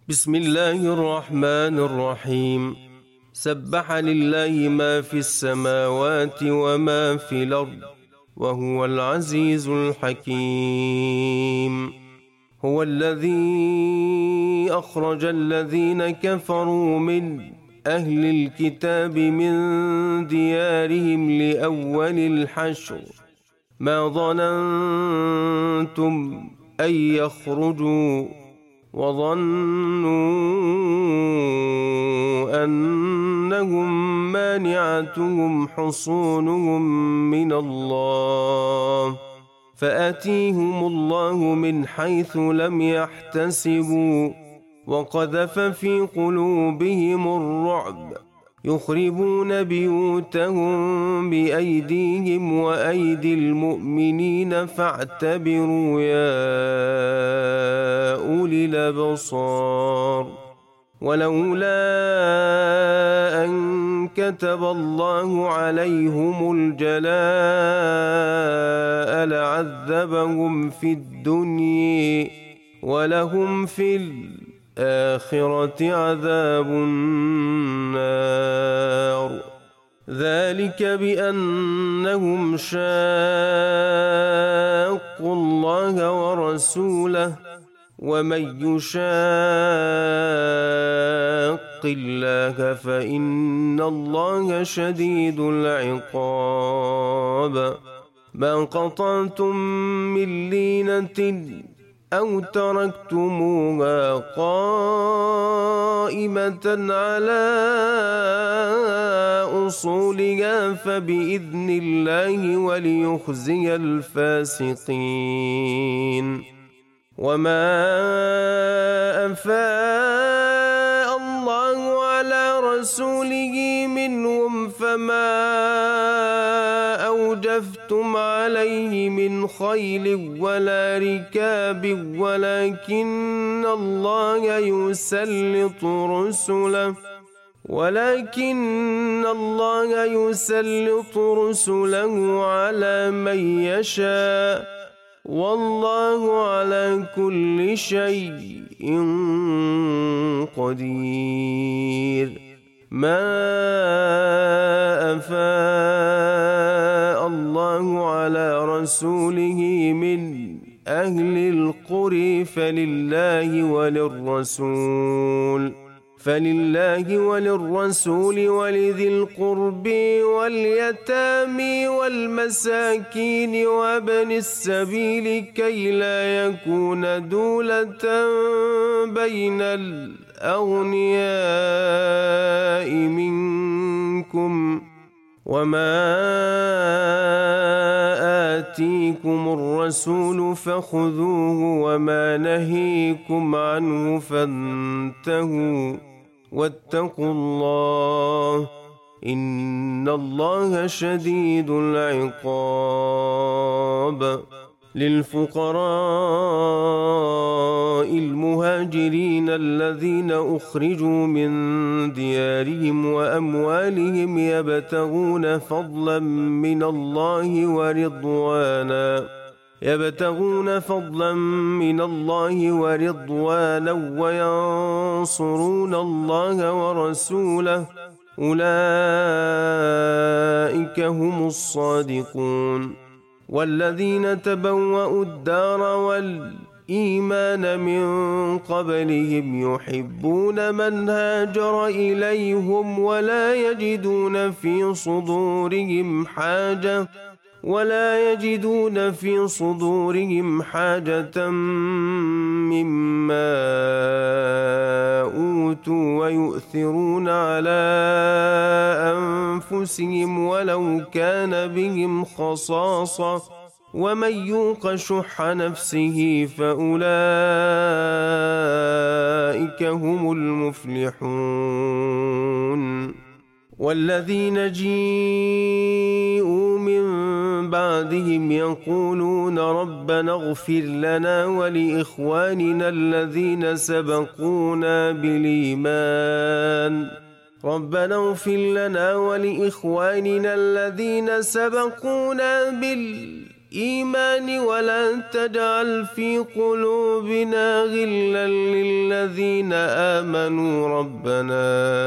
بسم الله الرحمن الرحيم. سبح لله ما في السماوات وما في الأرض وهو العزيز الحكيم. هو الذي أخرج الذين كفروا من أهل الكتاب من ديارهم لأول الحشر ما ظننتم أن يخرجوا وظنوا أنهم مانعتهم حصونهم من الله فآتيهم الله من حيث لم يحتسبوا وقذف في قلوبهم الرعب يخربون بيوتهم بأيديهم وأيدي المؤمنين فاعتبروا يا أولي الأبصار. ولولا أن كتب الله عليهم الجلاء لعذبهم في الدنيا ولهم في الآخرة عذاب النار. ذلك بأنهم شاقوا الله ورسوله ومن يشاق الله فإن الله شديد العقاب. ما قطعتم من لينة أو تركتموها قائمة على أصولها فبإذن الله وليخزي الفاسقين. وما أفاء الله على رسوله منهم فما أوجفتم عليه من خيل ولا ركاب ولكن الله يسلط رسله على من يشاء والله على كل شيء قدير. ما أفاء الله على رسوله من أهل القرى فلله وللرسول ولذي القرب واليتامى والمساكين وابن السبيل كي لا يكون دولة بين الأغنياء منكم. وما آتيكم الرسول فخذوه وما نهيكم عنه فانتهوا واتقوا الله إن الله شديد العقاب. للفقراء المهاجرين الذين أخرجوا من ديارهم وأموالهم يبتغون فضلا من الله ورضوانا وينصرون الله ورسوله أولئك هم الصادقون. والذين تبوأوا الدار والإيمان من قبلهم يحبون من هاجر إليهم ولا يجدون في صدورهم حاجة مما أوتوا ويؤثرون على أنفسهم ولو كان بهم خصاصة ومن يوق شح نفسه فأولئك هم المفلحون. والذين جيءوا من بعدهم يقولون ربنا اغفر لنا ولإخواننا الذين سبقونا بالإيمان الإيمان ولا تجعل في قلوبنا غلا للذين آمنوا ربنا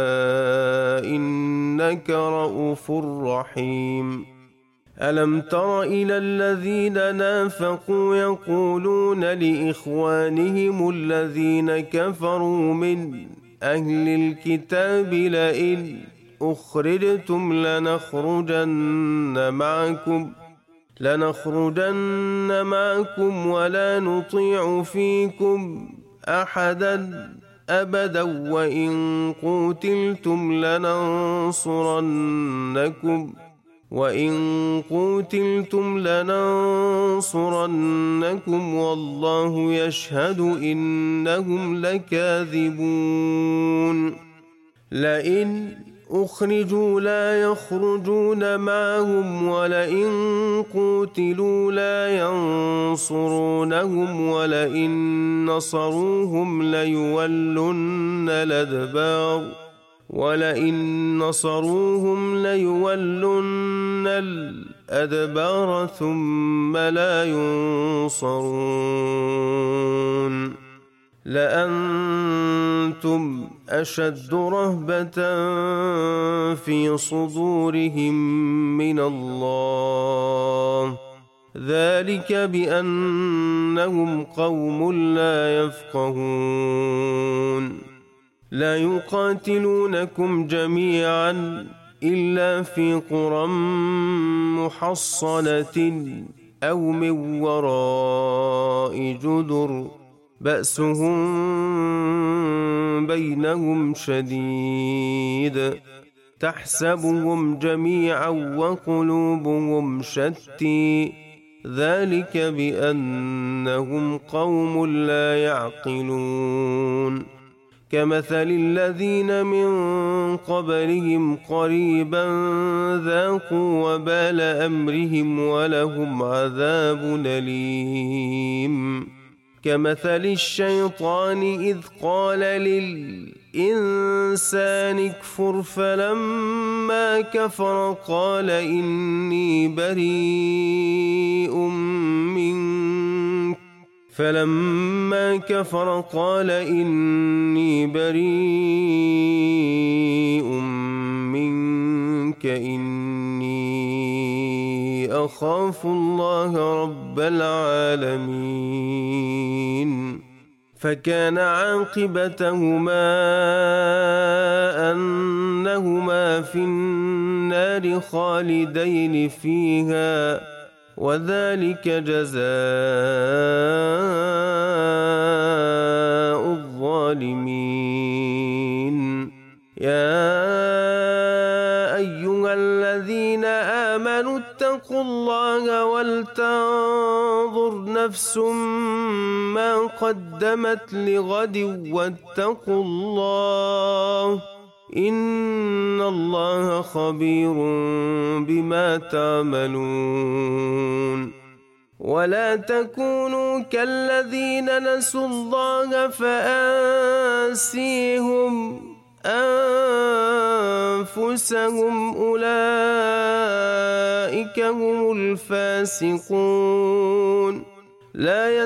إنك رؤوف رحيم ألم تر إلى الذين نافقوا يقولون لإخوانهم الذين كفروا من أهل الكتاب لئن أخرجتم لنخرجن معكم ولا نطيع فيكم أحدا أبدا وإن قوتلتم لننصرنكم والله يشهد إنهم لكاذبون لئن أخرجوا لا يخرجون معهم ولئن قوتلوا لا ينصرونهم ولئن نصروهم ليولن الأدبار ثم لا ينصرون لأنتم أشد رهبة في صدورهم من الله ذلك بأنهم قوم لا يفقهون لا يقاتلونكم جميعا إلا في قرى محصنة أو من وراء جدر بأسهم بينهم شديد تحسبهم جميعا وقلوبهم شتى ذلك بأنهم قوم لا يعقلون كمثل الذين من قبلهم قريبا ذاقوا وبال أمرهم ولهم عذاب أليم كمثل الشيطان إذ قال للإنسان اكفر فلما كفر قال إني بريء منك إني أخاف الله رب العالمين فكان عاقبتهما أنهما في النار خالدين فيها وذلك جزاء الظالمين يا أيها الذين آمنوا اتقوا الله ولتنظر نفس ما قدمت لغد واتقوا الله إن الله خبير بما تعملون ولا تكونوا كالذين نسوا الله فأنسيهم أنفسهم أولئك هم الفاسقون لا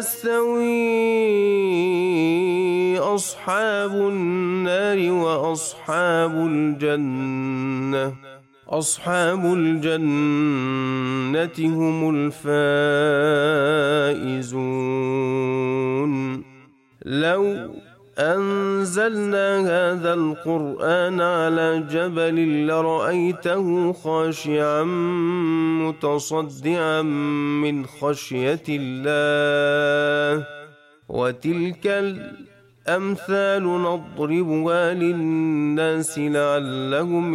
يستوي أصحاب النار وأصحاب الجنة هم الفائزون لو أنزلنا هذا القرآن على جبل لرأيته خاشعا متصدعا من خشية الله وتلك الأمثال نضربها للناس لعلهم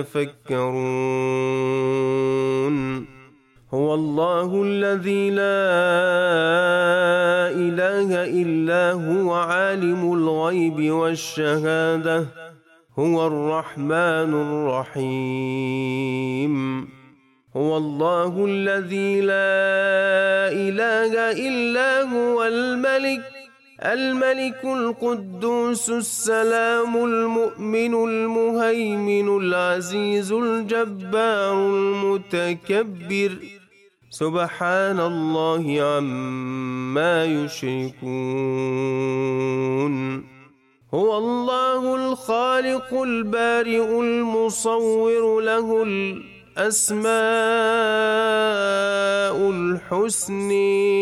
يتفكرون هو الله الذي لا إله إلا هو عالم الغيب والشهادة هو الرحمن الرحيم هو الله الذي لا إله إلا هو الملك القدوس السلام المؤمن المهيمن العزيز الجبار المتكبر سبحان الله عما يشركون هو الله الخالق البارئ المصور له الأسماء الحسن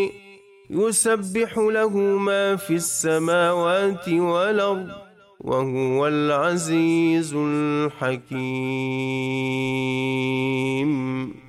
يسبح له ما في السماوات والأرض وهو العزيز الحكيم